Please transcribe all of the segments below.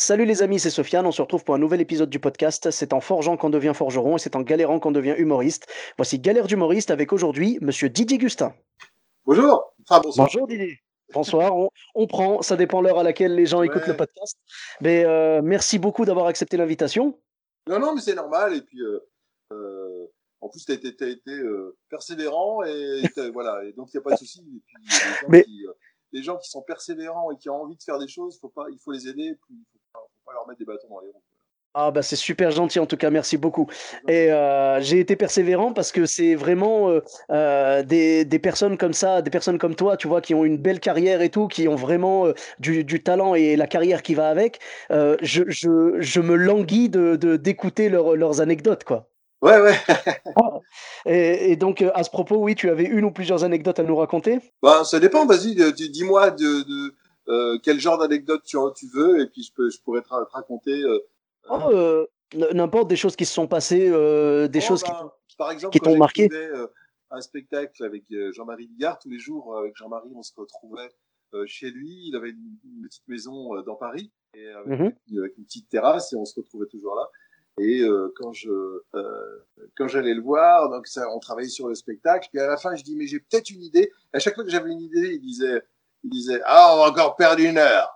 Salut les amis, c'est Sofiane, on se retrouve pour un nouvel épisode du podcast. C'est en forgeant qu'on devient forgeron et c'est en galérant qu'on devient humoriste. Voici Galère d'humoriste avec aujourd'hui Monsieur Didier Gustin. Bonjour, enfin bonsoir Bonjour plutôt. Didier. Bonsoir, on prend, ça dépend l'heure à laquelle les gens écoutent le Ouais. podcast. Mais merci beaucoup d'avoir accepté l'invitation. Non, mais c'est normal. Et puis, en plus, tu as été persévérant voilà. Et donc, il n'y a pas de souci. Et puis, Mais les gens qui sont persévérants et qui ont envie de faire des choses, il faut les aider. Et puis, faut pas leur mettre des bâtons dans les roues. ah bah c'est super gentil en tout cas, merci beaucoup. Et j'ai été persévérant parce que c'est vraiment des personnes comme ça, des personnes comme toi, tu vois, qui ont une belle carrière et tout, qui ont vraiment du talent et la carrière qui va avec. Je me languis d'écouter leurs anecdotes, quoi. Ouais. Ah. Et donc à ce propos, oui, tu avais une ou plusieurs anecdotes à nous raconter? Ben, ça dépend. Vas-y, dis-moi quel genre d'anecdote tu veux. Et puis, je pourrais te raconter. Oh, n'importe des choses qui se sont passées, des Oh, choses ben, par exemple, qui quand t'ont marqué. j'écrivais un spectacle avec Jean-Marie Bigard, tous les jours, avec Jean-Marie, on se retrouvait chez lui. Il avait une petite maison dans Paris, et Mhm. avec une petite terrasse, et on se retrouvait toujours là. Et quand j'allais le voir, donc on travaillait sur le spectacle, puis à la fin, je dis, mais j'ai peut-être une idée. Et à chaque fois que j'avais une idée, il disait, ah, on va encore perdre une heure.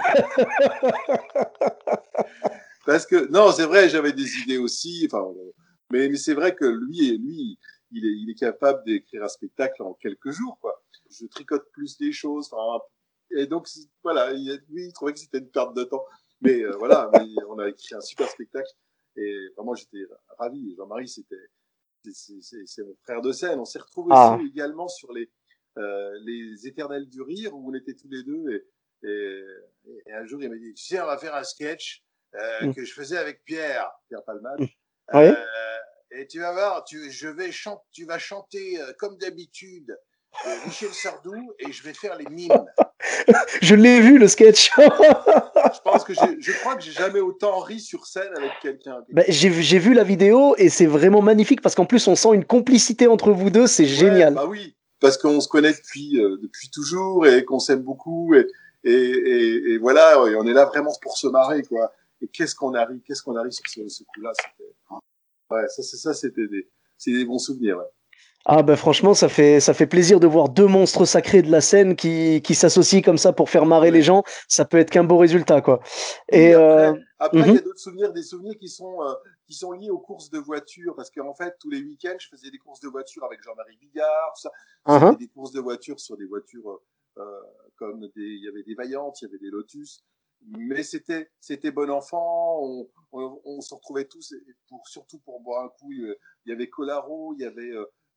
Parce que, non, c'est vrai, j'avais des idées aussi, enfin, mais c'est vrai que lui, il est capable d'écrire un spectacle en quelques jours, quoi. Je tricote plus les choses, enfin, et donc, voilà, lui, il trouvait que c'était une perte de temps. Mais voilà, mais on a écrit un super spectacle, et vraiment, j'étais ravi. Jean-Marie, c'est mon frère de scène. On s'est retrouvés aussi Ah. également sur les Éternels du Rire, où on était tous les deux, et, et un jour, il m'a dit, tu sais, on va faire un sketch Mm. que je faisais avec Pierre Palmade. Mm. Euh, Oui. et tu vas voir, tu vas chanter comme d'habitude Michel Sardou et je vais faire les mimes. Je l'ai vu le sketch. Je crois que j'ai jamais autant ri sur scène avec quelqu'un. Ben, j'ai vu la vidéo et c'est vraiment magnifique parce qu'en plus on sent une complicité entre vous deux, c'est Ouais, génial. bah oui, parce qu'on se connaît depuis toujours et qu'on s'aime beaucoup et voilà, et on est là vraiment pour se marrer, quoi. Et qu'est-ce qu'on a ri sur ce coup-là, ouais, c'est des bons souvenirs, ouais. Ah ben franchement ça fait plaisir de voir deux monstres sacrés de la scène qui s'associent comme ça pour faire marrer les Ouais. gens. Ça peut être qu'un beau résultat quoi. Oui, Et il y mhm, a d'autres souvenirs, des souvenirs qui sont liés aux courses de voitures, parce qu'en fait, tous les week-ends, je faisais des courses de voitures avec Jean-Marie Bigard, tout ça. C'était mhm. des courses de voitures sur des voitures il y avait des Vaillantes, il y avait des Lotus, mais c'était bon enfant. On se retrouvait tous, surtout pour boire un coup. Il y avait Colaro, il y avait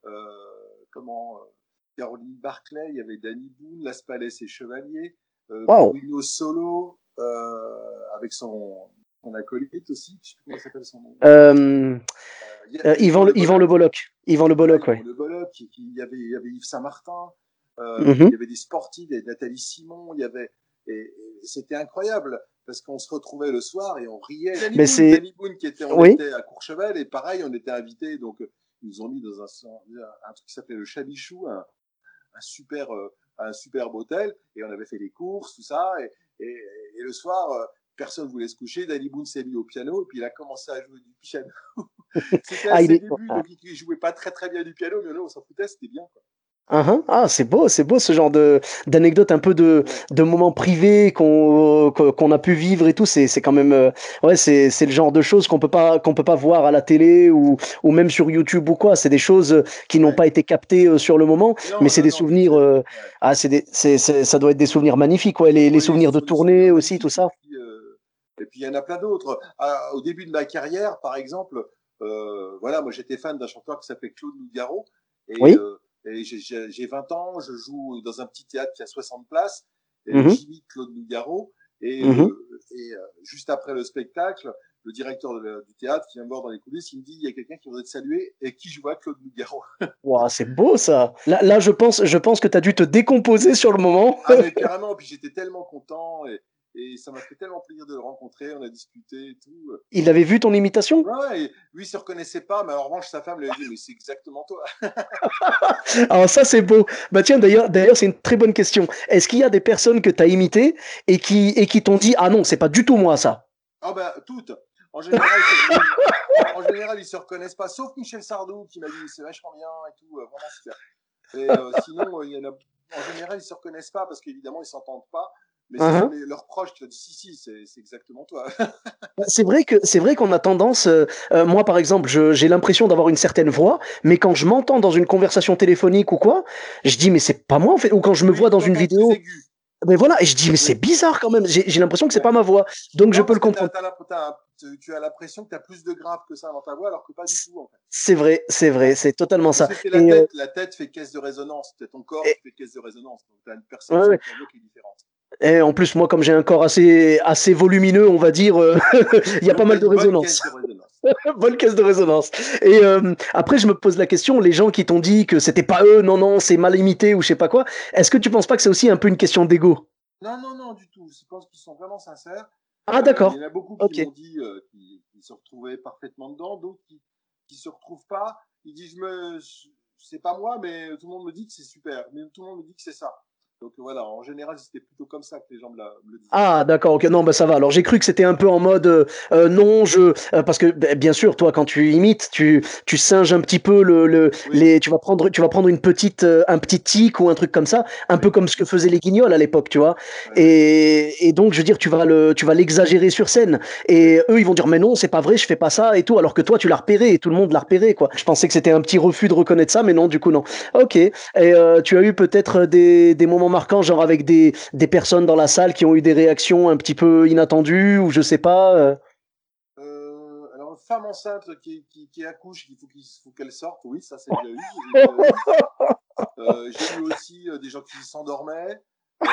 Caroline Barclay, il y avait Danny Boone, Las Palais et Chevalier, Waouh. Bruno Solo, avec son acolyte aussi, je sais plus comment s'appelle son nom. Euh, Yvan Le Yvan Le Bolloc. Bolloc. Yvan Le Voilà, Bolloc, Yvan ouais. Le Bolloc. Il y avait Yves Saint-Martin. Mhm. Il y avait des sportifs, il y avait Nathalie Simon. Et c'était incroyable parce qu'on se retrouvait le soir et on riait. Mais c'est Danny Boone on oui. était à Courchevel et pareil, on était invités. Donc, ils nous ont mis dans un truc qui s'appelait le Chabichou, un super, un superbe hôtel, et on avait fait les courses, tout ça, et le soir, personne ne voulait se coucher. Danny Boone s'est mis au piano, et puis il a commencé à jouer du piano. C'était à Ah il ses est. débuts, donc il jouait pas très très bien du piano, mais nous on s'en foutait, c'était bien, quoi. Uhum. Ah, c'est beau ce genre de d'anecdote un peu Ouais. de moments privés qu'on a pu vivre et tout. C'est quand même ouais c'est le genre de choses qu'on peut pas voir à la télé ou même sur YouTube ou quoi. C'est des choses qui n'ont Ouais. pas été captées sur le moment, mais c'est des Non, puis souvenirs. ouais. Ah, ça doit être des souvenirs magnifiques. Ouais, les Oui, ce souvenirs de sont des souvenirs tournée aussi, tout magnifiques, ça. et puis il y en a plein d'autres. Au début de ma carrière, par exemple, voilà, moi j'étais fan d'un chanteur qui s'appelait Claude Nougaro, et, Oui. euh, et j'ai 20 ans, je joue dans un petit théâtre qui a 60 places, et Mhm. j'imite Claude Nougaro, et, Mhm. juste après le spectacle, le directeur du théâtre qui vient me voir dans les coulisses, il me dit, il y a quelqu'un qui voudrait te saluer, et qui joue à Claude Nougaro. Ouah, c'est beau ça. Je pense que tu as dû te décomposer sur le moment. Ah, mais carrément, puis j'étais tellement content, Et ça m'a fait tellement plaisir de le rencontrer, on a discuté et tout. Il avait vu ton imitation? Ouais, et lui, il se reconnaissait pas, mais en revanche, sa femme lui a dit, mais c'est exactement toi. Alors ça, c'est beau. Bah tiens, d'ailleurs, c'est une très bonne question. Est-ce qu'il y a des personnes que tu as imitées et qui t'ont dit, ah non, c'est pas du tout moi ça? Ah ben, toutes. En général, en général, ils se reconnaissent pas, sauf Michel Sardou qui m'a dit, c'est vachement bien et tout, vraiment super. Et sinon, il y en a, en général, ils se reconnaissent pas parce qu'évidemment, ils s'entendent pas. Mais ce sont leurs proches qui ont dit, si, c'est exactement toi. C'est vrai qu'on a tendance, moi par exemple, j'ai l'impression d'avoir une certaine voix, mais quand je m'entends dans une conversation téléphonique ou quoi, je dis mais c'est pas moi en fait, ou quand je me Oui, vois dans une t'entends plus vidéo, aigu. ben voilà, et je dis mais c'est Oui. bizarre quand même, j'ai l'impression que c'est Ouais. pas ma voix, donc je Non, peux parce le que comprendre. tu as l'impression que tu as plus de grave que ça dans ta voix, alors que pas du tout, en fait. C'est vrai, Ouais. c'est totalement Parce ça. que c'est Et, la tête fait caisse de résonance, c'est ton corps et- qui fait caisse de résonance. Donc, tu as une ouais, perception ouais. de ta voix qui est différente. Et en plus, moi, comme j'ai un corps assez volumineux, on va dire, il y a pas Donc, tu as mal de une bonne résonance. caisse de résonance. Bonne caisse de résonance. Et après, je me pose la question, les gens qui t'ont dit que c'était pas eux, non, non, c'est mal imité ou je sais pas quoi, est-ce que tu penses pas que c'est aussi un peu une question d'ego? Non, du tout. Je pense qu'ils sont vraiment sincères. Ah, Il y d'accord. en a beaucoup qui Ok. m'ont dit qu'ils se retrouvaient parfaitement dedans, d'autres qui se retrouvent pas. Ils disent, c'est pas moi, mais tout le monde me dit que c'est super. Mais tout le monde me dit que c'est ça. Donc voilà, en général, c'était plutôt comme ça que les gens me le disaient. Ah, d'accord, ok, non, bah ça va. Alors j'ai cru que c'était un peu en mode non, parce que bien sûr, toi, quand tu imites, tu singes un petit peu Oui, tu vas prendre un petit tic ou un truc comme ça, un peu oui, comme ce que faisaient les Guignols à l'époque, tu vois. ouais, Et donc, je veux dire, tu vas l'exagérer sur scène. oui. Et eux, ils vont dire, mais non, c'est pas vrai, je fais pas ça et tout, alors que toi, tu l'as repéré et tout le monde l'a repéré, quoi. Je pensais que c'était un petit refus de reconnaître ça, mais non, du coup, non. Ok. Et tu as eu peut-être des moments marquants, genre avec des personnes dans la salle qui ont eu des réactions un petit peu inattendues ou je sais pas. Alors, une femme enceinte qui accouche, faut qu'elle sorte, oui, ça c'est déjà eu. J'ai déjà eu. J'ai eu aussi des gens qui s'endormaient.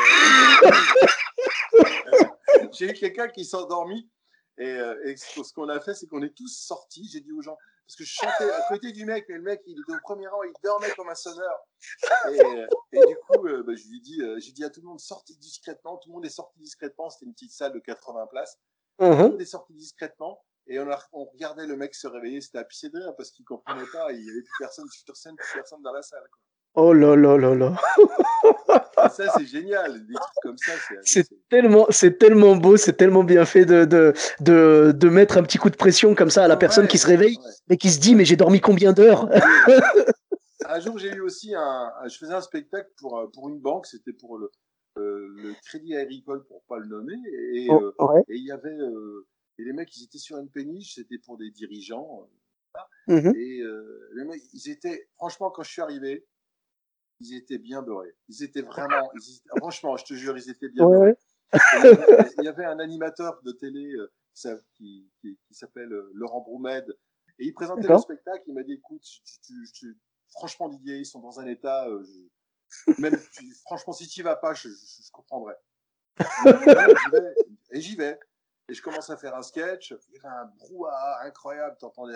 J'ai eu quelqu'un qui s'est endormi. Et ce qu'on a fait, c'est qu'on est tous sortis. J'ai dit aux gens, parce que je chantais à côté du mec, mais le mec, il était au premier rang, il dormait comme un sonneur. Et du coup, j'ai dit à tout le monde, sortez discrètement. Tout le monde est sorti discrètement. C'était une petite salle de 80 places. Tout le monde est sorti discrètement. Et on regardait le mec se réveiller. C'était à pisser de rire parce qu'il comprenait pas. Il y avait plus personne sur scène, plus personne dans la salle, quoi. Oh là là là là. Et ça, c'est génial. Des trucs comme ça, C'est tellement beau, c'est tellement bien fait de mettre un petit coup de pression comme ça à la personne qui Ouais, se réveille ouais, et qui se dit, ouais. mais j'ai dormi combien d'heures? Et un jour, j'ai eu aussi je faisais un spectacle pour une banque. C'était pour le Crédit Agricole, pour pas le nommer. Et Oh, ouais. et il y avait et les mecs, ils étaient sur une péniche. C'était pour des dirigeants. Mhm. Et les mecs, franchement, quand je suis arrivé, ils étaient bien beurrés. Franchement, je te jure, ils étaient bien Ouais, beurrés. ouais. Et il y avait un animateur de télé qui s'appelle Laurent Broumède. Et il présentait le D'accord. spectacle. Il m'a dit, écoute, franchement, Didier, ils sont dans un état, franchement, si tu n'y vas pas, je comprendrais. Mais non, j'y vais. Et j'y vais. Et je commence à faire un sketch. Il y avait un brouhaha incroyable. T'entendais.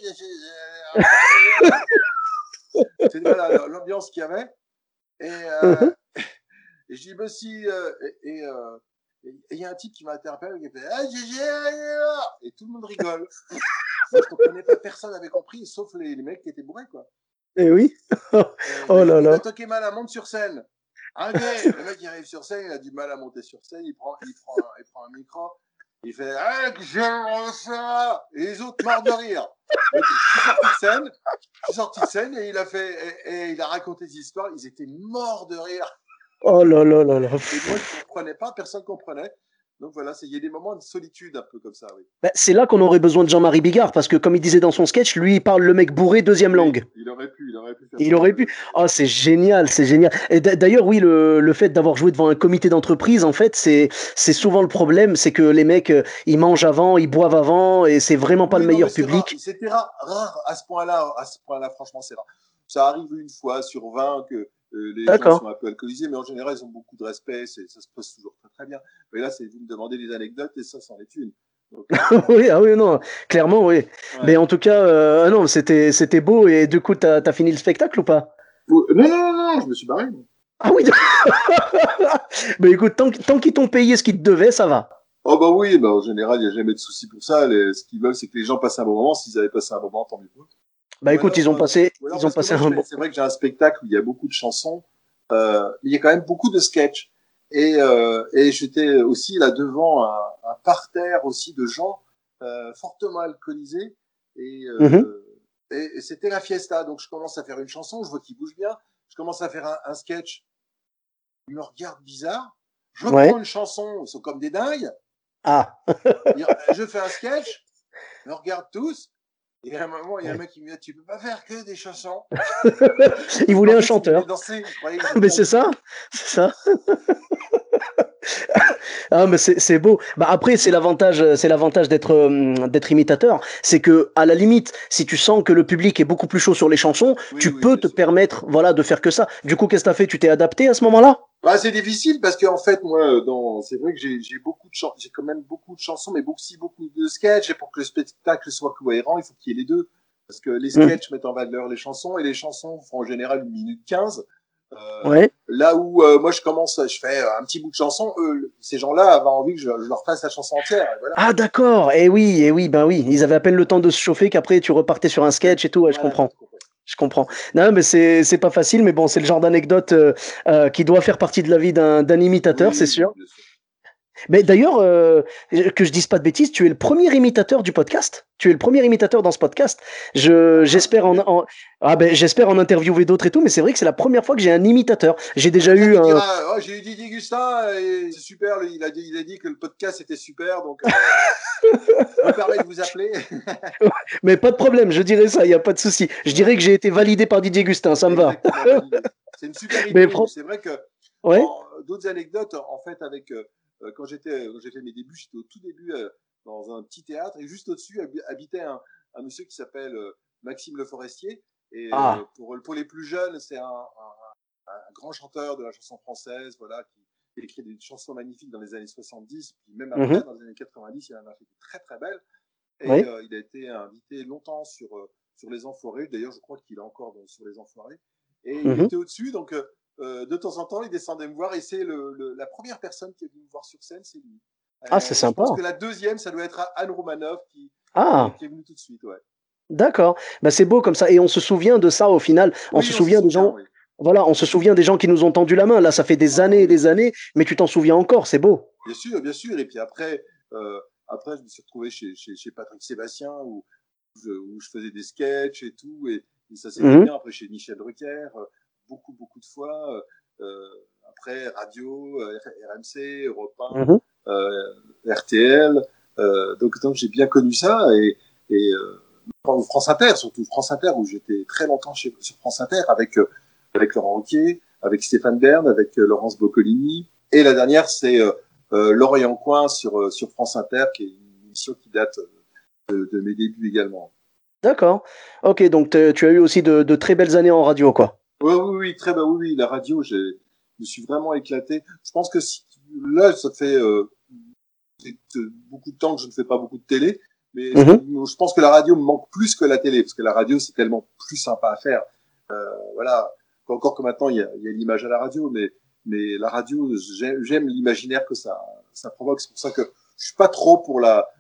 C'est voilà l'ambiance qu'il y avait. Et, Mhm. et je dis, bah si. Et il y a un type qui m'a interpellé. Qui fait, ah, Gégé, et tout le monde rigole. Moi, je comprenais pas. Personne n'avait compris, sauf les mecs qui étaient bourrés, quoi. Eh oui. Il Oh m'a dit, là bon, là. t'as toqué mal, monte sur scène. Ok, le mec il arrive sur scène, il a du mal à monter sur scène, il prend un micro, il fait j'aime ça, et les autres morts de rire. Donc, je suis sorti de scène et il a raconté des histoires, ils étaient morts de rire. Oh là là là là. Et moi je comprenais pas, personne comprenait. Donc voilà, il y a des moments de solitude un peu comme ça, oui. Ben, c'est là qu'on aurait besoin de Jean-Marie Bigard, parce que comme il disait dans son sketch, lui, il parle le mec bourré deuxième Oui, langue. il aurait pu faire Il ça. aurait pu. Oh, c'est génial, c'est génial. Et d'ailleurs, oui, le fait d'avoir joué devant un comité d'entreprise, en fait, c'est souvent le problème, c'est que les mecs, ils mangent avant, ils boivent avant, et c'est vraiment pas le Oui, non, mais meilleur c'est rare. public. C'était rare à ce point-là. À ce point-là, franchement, c'est rare. Ça arrive une fois sur 20 que les gens D'accord. sont un peu alcoolisés, mais en général, ils ont beaucoup de respect. Ça se passe toujours très, très bien. Mais là, vous me demandez des anecdotes et ça, c'en est une. Donc, Oui, ah oui, non, clairement, oui. Mais ouais. en tout cas, non, c'était beau, et du coup, t'as fini le spectacle ou pas? Non, non, non, non, je me suis barré. Ah oui. Mais écoute, tant qu'ils t'ont payé ce qu'ils te devaient, ça va. Oh bah oui, bah en général, il n'y a jamais de souci pour ça. Ce qu'ils veulent, c'est que les gens passent un bon moment. S'ils avaient passé un bon moment, tant mieux pour eux. Bah écoute, Ou alors ils ont parce que passé moi, un bon. c'est vrai que j'ai un spectacle où il y a beaucoup de chansons, mais il y a quand même beaucoup de sketchs. Et j'étais aussi là devant un parterre aussi de gens fortement alcoolisés. Et, Mhm. euh, et c'était la fiesta. Donc je commence à faire une chanson, je vois qu'il bouge bien. Je commence à faire un sketch. Ils me regardent bizarre. Je reprends Ouais. une chanson, ils sont comme des dingues. Ah. Je fais un sketch, ils me regardent tous. Et à un moment, il y a un mec qui me dit, tu peux pas faire que des chansons. Ils Parce voulaient qu'en un fait, ils voulaient chanteur. danser, ils croyaient que Mais j'étais un c'est DJ. ça, c'est ça. Ah, mais c'est beau. Bah après, c'est l'avantage d'être imitateur, c'est que à la limite, si tu sens que le public est beaucoup plus chaud sur les chansons, Oui, tu oui, peux bien te sûr. permettre, voilà, de faire que ça. Du coup, qu'est-ce que t'as fait? Tu t'es adapté à ce moment-là? Bah, c'est difficile parce qu'en fait, moi, c'est vrai que j'ai beaucoup de chansons, j'ai quand même beaucoup de chansons, mais aussi beaucoup de sketchs. Et pour que le spectacle soit cohérent, il faut qu'il y ait les deux. Parce que les Mhm. sketchs mettent en valeur les chansons et les chansons font en général 1 minute 15. Euh, Ouais. Là où moi je fais un petit bout de chanson, eux, ces gens-là avaient envie que je leur fasse la chanson entière. Et voilà. Ah d'accord. Eh oui, ben oui. Ils avaient à peine le temps de se chauffer qu'après tu repartais sur un sketch et tout. Ouais, je Voilà, comprends. tout compris. Je comprends. Exactement. Non, mais c'est pas facile, mais bon, c'est le genre d'anecdote qui doit faire partie de la vie d'un imitateur, c'est Oui, oui, sûr. bien sûr. Mais d'ailleurs, que je dise pas de bêtises, tu es le premier imitateur du podcast. Tu es le premier imitateur dans ce podcast. Ah, ah, J'espère très bien. j'espère en interviewer d'autres et tout, mais c'est vrai que c'est la première fois que j'ai un imitateur. J'ai déjà Comme ça, eu tu un. diras, oh, j'ai eu Didier Gustin, et c'est super, il a dit que le podcast était super, donc je me permets de vous appeler. Mais pas de problème, je dirais ça, il n'y a pas de souci. Je dirais Voilà, que j'ai été validé par Didier Gustin, ça me va. exactement validé. C'est une super Mais idée. C'est vrai que ouais. d'autres anecdotes, en fait, avec quand j'ai fait mes débuts, j'étais au tout début dans un petit théâtre et juste au-dessus habitait un monsieur qui s'appelle Maxime Le Forestier. Et Ah. pour les plus jeunes, c'est un grand chanteur de la chanson française, voilà, qui a écrit des chansons magnifiques dans les années 70, puis même Mhm. après, dans les années 90, il en a fait des très très belles. Et Oui. il a été invité longtemps sur Les Enfoirés. D'ailleurs, je crois qu'il est encore sur Les Enfoirés. Et il Mhm. était au-dessus, donc de temps en temps, il descendait me voir. Et c'est la première personne qui est venue me voir sur scène, c'est lui. Ah, c'est Et je sympa. pense que la deuxième, ça doit être Anne Romanoff Ah, qui est venue tout de suite. Ouais. d'accord. Bah, c'est beau comme ça. Et on se souvient de ça au final. On se Oui, on se souvient des souvient, gens. oui. Voilà, on se souvient des gens qui nous ont tendu la main. Là, ça fait des Ah années et oui, des années, mais tu t'en souviens encore, c'est beau. bien sûr, bien sûr. Et puis après je me suis retrouvé chez Patrick Sébastien où je faisais des sketchs et tout. Et ça s'est fait Mhm. bien. Après, chez Michel Drucker, beaucoup, beaucoup de fois. Après, radio, RMC, Europe 1, Mhm. RTL. Donc j'ai bien connu ça. Et France Inter, surtout France Inter, où j'étais très longtemps sur France Inter avec Laurent Ruquier, avec Stéphane Bern, avec Laurence Boccolini. Et la dernière, c'est L'Orient Coin sur France Inter, qui est une émission qui date de mes débuts également. D'accord. Ok, donc tu as eu aussi de très belles années en radio, quoi. Oui, oui, oui, très bien. Oui, oui, la radio, je me suis vraiment éclaté. Je pense que là, ça fait beaucoup de temps que je ne fais pas beaucoup de télé, mais Mhm. je pense que la radio me manque plus que la télé, parce que la radio, c'est tellement plus sympa à faire. Voilà. Encore que maintenant, il y a l'image à la radio, mais la radio, j'aime l'imaginaire que ça provoque. C'est pour ça que je suis pas trop pour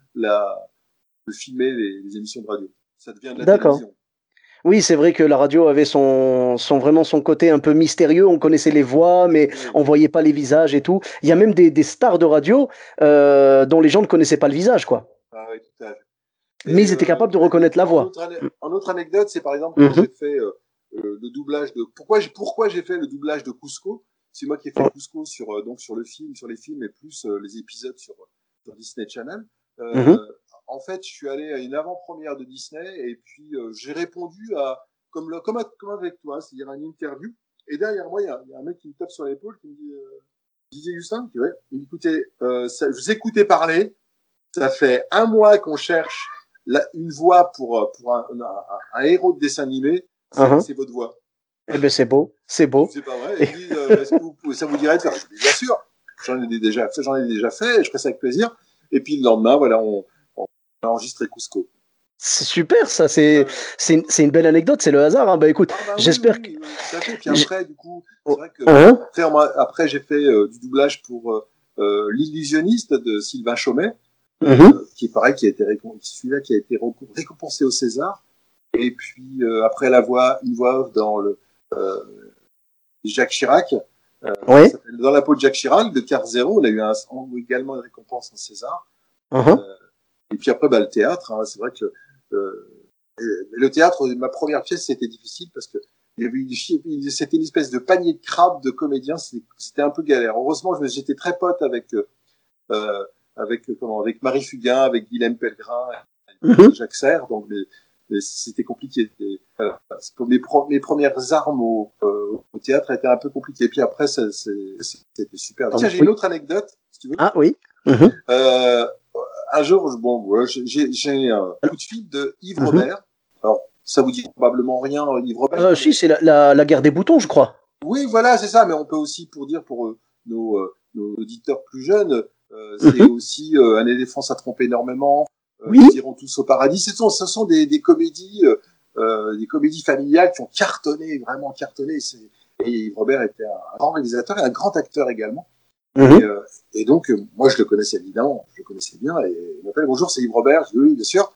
de filmer les émissions de radio. Ça devient de la D'accord. télévision. Oui, c'est vrai que la radio avait vraiment son côté un peu mystérieux. On connaissait les voix, mais Oui. on voyait pas les visages et tout. Il y a même des stars de radio dont les gens ne connaissaient pas le visage, quoi. Ah oui, tout à fait. Mais Et ils étaient capables de reconnaître la voix. en autre anecdote, c'est par exemple quand Mhm. j'ai fait le doublage de pourquoi j'ai fait le doublage de Cusco. C'est moi qui ai fait Cusco sur le film, sur les films et plus les épisodes sur Disney Channel. Mhm. Euh, En fait, je suis allé à une avant-première de Disney et puis j'ai répondu à comme avec toi, c'est-à-dire à une interview. Et derrière moi, il y a un mec qui me tape sur l'épaule qui me dit Didier Gustin, je dis, ouais. Il me dit, écoutez, je vous écoutais parler. Ça fait 1 mois qu'on cherche une voix pour un héros de dessin animé. Mhm. C'est votre voix. Eh ben c'est beau, c'est Je dis, beau. c'est pas vrai. Et- Ils me disent, est-ce que ça vous dirait de faire? Je dis, bien sûr. J'en ai déjà fait. Je ferai ça avec plaisir. Et puis le lendemain, voilà, on a enregistré Cusco. C'est super, ça. C'est Ouais. c'est une belle anecdote. C'est le hasard. Hein. Bah écoute, Ah bah oui, oui, j'espère que. oui, oui, tout à fait. Puis j'- après, du coup, c'est Oh, vrai que hein. après j'ai fait du doublage pour L'Illusionniste de Sylvain Chomet, Mhm. qui est pareil, celui-là qui a été récompensé au César. Et puis après une voix off dans le euh, Jacques Chirac, qui Ouais. s'appelle Dans la peau de Jacques Chirac de Quart Zéro. Il a eu également une récompense en César. Mhm. Et puis après, bah, le théâtre, hein, c'est vrai que le théâtre, ma première pièce, c'était difficile parce que c'était une espèce de panier de crabes de comédiens. C'était un peu galère. Heureusement, j'étais très pote avec Marie Fugain, avec Guylaine Pellegrin, Mhm. et Jacques Serre. Donc, c'était compliqué. Mes premières armes au théâtre étaient un peu compliquées. Et puis après, c'était super. Tiens, j'ai une Oui. autre anecdote, si tu veux. Ah oui. Mhm. Euh, un jour, bon, ouais, j'ai un coup de fil de Yves Mhm. Robert. Alors, ça vous dit probablement rien, Yves Robert, Si, mais c'est la guerre des boutons, je crois. oui, voilà, c'est ça. Mais on peut aussi, pour nos auditeurs plus jeunes, c'est Mhm. aussi Un éléphant, ça trompe énormément. Nous Oui. irons tous au paradis. Ce sont des comédies familiales qui ont cartonné, vraiment cartonné. Et Yves Robert était un grand réalisateur et un grand acteur également. Et, Mhm. euh, et donc, moi, je le connaissais évidemment, je le connaissais bien. Et il m'appelle, bonjour, c'est Yves Robert. Je dis, oui, bien sûr.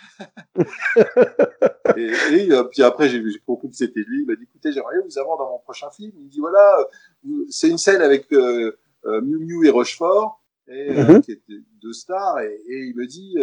Puis après, j'ai compris que c'était lui. Il m'a dit, écoutez, j'aimerais vous avoir dans mon prochain film. Il me dit, voilà, c'est une scène avec Miu Miu et Rochefort, Mhm. qui étaient deux stars. Et il me dit,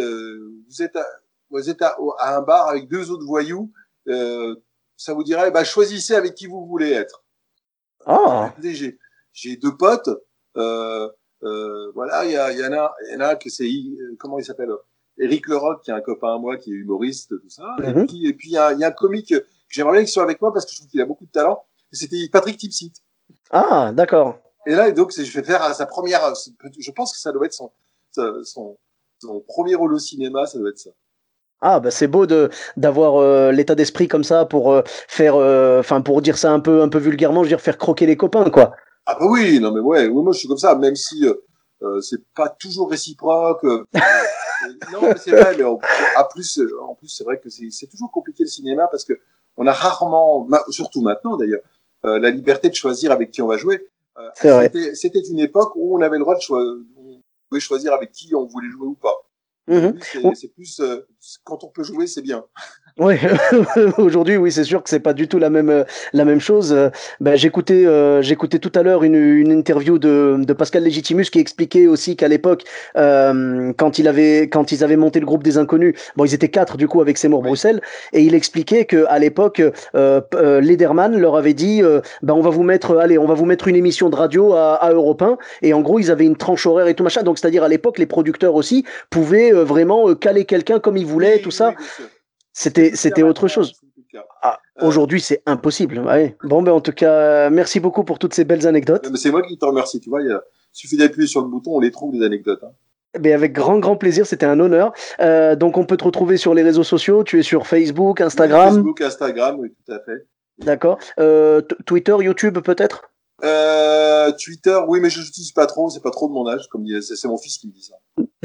vous êtes à un bar avec deux autres voyous. Euh, Ça vous dirait, bah, choisissez avec qui vous voulez être. Ah. Écoutez, j'ai deux potes. Euh, voilà, il y en a un que c'est comment il s'appelle, Éric Leroc, qui est un copain à moi, qui est humoriste, tout ça. Et Mhm. puis et puis il y a un comique que j'aimerais bien qu'il soit avec moi parce que je trouve qu'il a beaucoup de talent. C'était Patrick Timsit. Ah, d'accord. Et là, donc, je vais faire sa première. Je pense que ça doit être son, son premier rôle au cinéma, ça doit être ça. Ah, bah c'est beau de d'avoir l'état d'esprit comme ça pour faire, enfin pour dire ça un peu vulgairement, je veux dire faire croquer les copains, quoi. Ah bah oui, non mais ouais, oui, moi je suis comme ça, même si c'est pas toujours réciproque. Non, mais c'est vrai, mais en plus, c'est vrai que c'est toujours compliqué le cinéma parce que on a rarement, surtout maintenant d'ailleurs, la liberté de choisir avec qui on va jouer. C'est vrai. C'était une époque où on avait le droit on pouvait choisir avec qui on voulait jouer ou pas. Mhm. Aujourd'hui, c'est plus quand on peut jouer, c'est bien. Oui, aujourd'hui, oui, c'est sûr que c'est pas du tout la même chose. Ben, j'écoutais tout à l'heure une interview de Pascal Légitimus qui expliquait aussi qu'à l'époque, quand ils avaient monté le groupe des Inconnus, bon, ils étaient quatre du coup avec Seymour Oui. Bruxelles, et il expliquait que à l'époque, Lederman leur avait dit, ben, on va vous mettre une émission de radio à Europe 1, et en gros, ils avaient une tranche horaire et tout machin. Donc, c'est-à-dire à l'époque, les producteurs aussi pouvaient vraiment caler quelqu'un comme ils voulaient, tout Oui, ça. oui, bien sûr. Ce qui n'est C'était, plus le cas c'était autre maintenant. chose. Ce n'est plus le cas. Ah, Euh, aujourd'hui, c'est impossible. Ouais. Bon, ben, en tout cas, merci beaucoup pour toutes ces belles anecdotes. mais c'est moi qui te remercie. Tu vois, il suffit d'appuyer sur le bouton, on les trouve les anecdotes. Hein. Ben, avec grand, grand plaisir, c'était un honneur. Donc, on peut te retrouver sur les réseaux sociaux. Tu es sur Facebook, Oui, Instagram, Facebook, Instagram, oui, tout à fait. d'accord. Twitter, YouTube, peut-être? Twitter, oui, mais je n'utilise pas trop, c'est pas trop de mon âge, comme c'est mon fils qui me dit ça.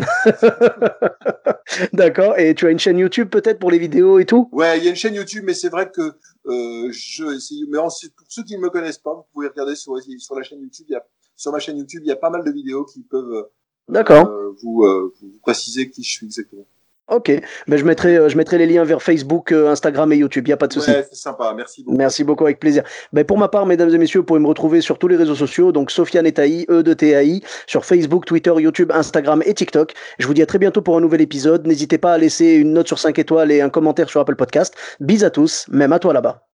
D'accord. Et tu as une chaîne YouTube, peut-être, pour les vidéos et tout? Ouais, il y a une chaîne YouTube, mais c'est vrai que mais pour ceux qui ne me connaissent pas, vous pouvez regarder sur la chaîne YouTube. Sur ma chaîne YouTube, il y a pas mal de vidéos qui peuvent D'accord. vous préciser qui je suis exactement. Ok. Ben, je mettrai les liens vers Facebook, Instagram et YouTube. Il n'y a pas de souci. Ouais, c'est sympa, merci beaucoup. Merci beaucoup, avec plaisir. Ben, pour ma part, mesdames et messieurs, vous pouvez me retrouver sur tous les réseaux sociaux, donc Sofiane Etaï, E de TAI, sur Facebook, Twitter, YouTube, Instagram et TikTok. Je vous dis à très bientôt pour un nouvel épisode. N'hésitez pas à laisser une note sur 5 étoiles et un commentaire sur Apple Podcast. Bis à tous, même à toi là-bas.